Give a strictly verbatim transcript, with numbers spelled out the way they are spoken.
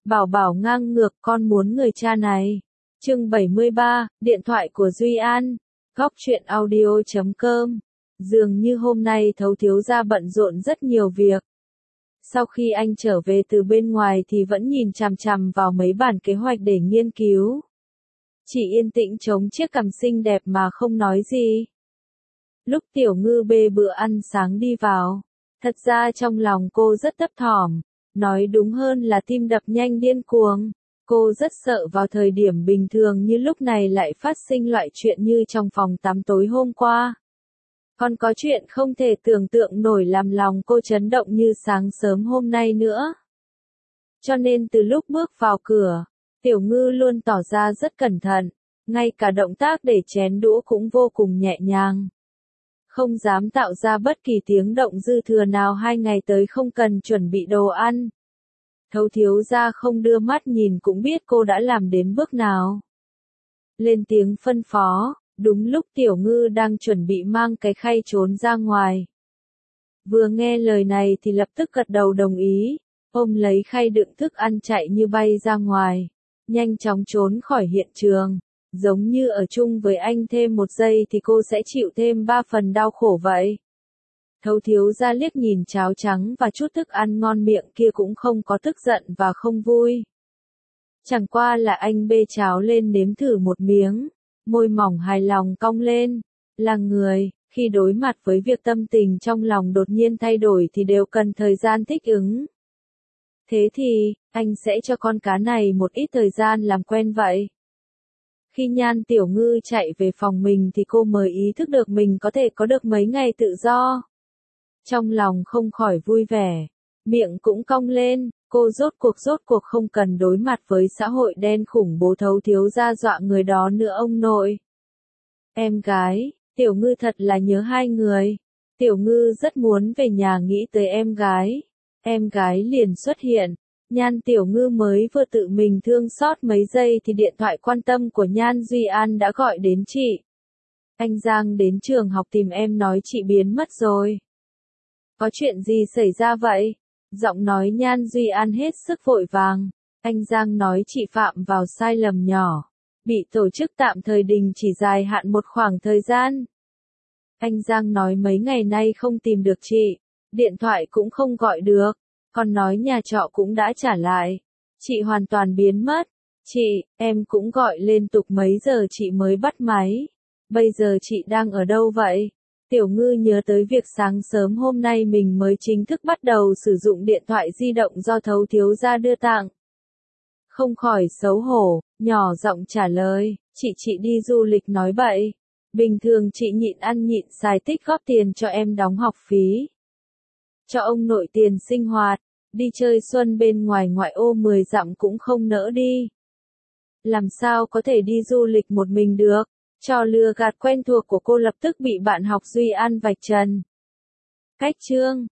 Bảo bảo ngang ngược con muốn người cha này. Chương bảy mươi ba, điện thoại của Duy An. Góc truyện audio chấm com. Dường như hôm nay Thấu thiếu gia bận rộn rất nhiều việc. Sau khi anh trở về từ bên ngoài thì vẫn nhìn chằm chằm vào mấy bản kế hoạch để nghiên cứu. Chỉ yên tĩnh chống chiếc cằm xinh đẹp mà không nói gì. Lúc Tiểu Ngư bê bữa ăn sáng đi vào, thật ra trong lòng cô rất thấp thỏm, nói đúng hơn là tim đập nhanh điên cuồng. Cô rất sợ vào thời điểm bình thường như lúc này lại phát sinh loại chuyện như trong phòng tắm tối hôm qua. Còn có chuyện không thể tưởng tượng nổi làm lòng cô chấn động như sáng sớm hôm nay nữa. Cho nên từ lúc bước vào cửa, Tiểu Ngư luôn tỏ ra rất cẩn thận, ngay cả động tác để chén đũa cũng vô cùng nhẹ nhàng. Không dám tạo ra bất kỳ tiếng động dư thừa nào hai ngày tới không cần chuẩn bị đồ ăn. Thấu thiếu gia không đưa mắt nhìn cũng biết cô đã làm đến bước nào. Lên tiếng phân phó, đúng lúc Tiểu Ngư đang chuẩn bị mang cái khay trốn ra ngoài. Vừa nghe lời này thì lập tức gật đầu đồng ý, ôm lấy khay đựng thức ăn chạy như bay ra ngoài, nhanh chóng trốn khỏi hiện trường. Giống như ở chung với anh thêm một giây thì cô sẽ chịu thêm ba phần đau khổ vậy. Thấu thiếu gia liếc nhìn cháo trắng và chút thức ăn ngon miệng kia cũng không có tức giận và không vui. Chẳng qua là anh bê cháo lên nếm thử một miếng, môi mỏng hài lòng cong lên. Là người, khi đối mặt với việc tâm tình trong lòng đột nhiên thay đổi thì đều cần thời gian thích ứng. Thế thì, anh sẽ cho con cá này một ít thời gian làm quen vậy. Khi Nhan Tiểu Ngư chạy về phòng mình thì cô mới ý thức được mình có thể có được mấy ngày tự do. Trong lòng không khỏi vui vẻ, miệng cũng cong lên, cô rốt cuộc rốt cuộc không cần đối mặt với xã hội đen khủng bố Thấu thiếu gia dọa người đó nữa ông nội. Em gái, Tiểu Ngư thật là nhớ hai người. Tiểu Ngư rất muốn về nhà nghĩ tới em gái. Em gái liền xuất hiện. Nhan Tiểu Ngư mới vừa tự mình thương xót mấy giây thì điện thoại quan tâm của Nhan Duy An đã gọi đến chị. Anh Giang đến trường học tìm em nói chị biến mất rồi. Có chuyện gì xảy ra vậy? Giọng nói Nhan Duy An hết sức vội vàng. Anh Giang nói chị phạm vào sai lầm nhỏ, bị tổ chức tạm thời đình chỉ dài hạn một khoảng thời gian. Anh Giang nói mấy ngày nay không tìm được chị, điện thoại cũng không gọi được. Còn nói nhà trọ cũng đã trả lại. Chị hoàn toàn biến mất. Chị, em cũng gọi liên tục mấy giờ chị mới bắt máy. Bây giờ chị đang ở đâu vậy? Tiểu Ngư nhớ tới việc sáng sớm hôm nay mình mới chính thức bắt đầu sử dụng điện thoại di động do Thấu thiếu gia đưa tặng. Không khỏi xấu hổ, nhỏ giọng trả lời, chị chị đi du lịch nói bậy. Bình thường chị nhịn ăn nhịn xài tích góp tiền cho em đóng học phí. Cho ông nội tiền sinh hoạt. Đi chơi xuân bên ngoài ngoại ô mười dặm cũng không nỡ đi. Làm sao có thể đi du lịch một mình được? Trò lừa gạt quen thuộc của cô lập tức bị bạn học Duy An vạch trần. Cách chương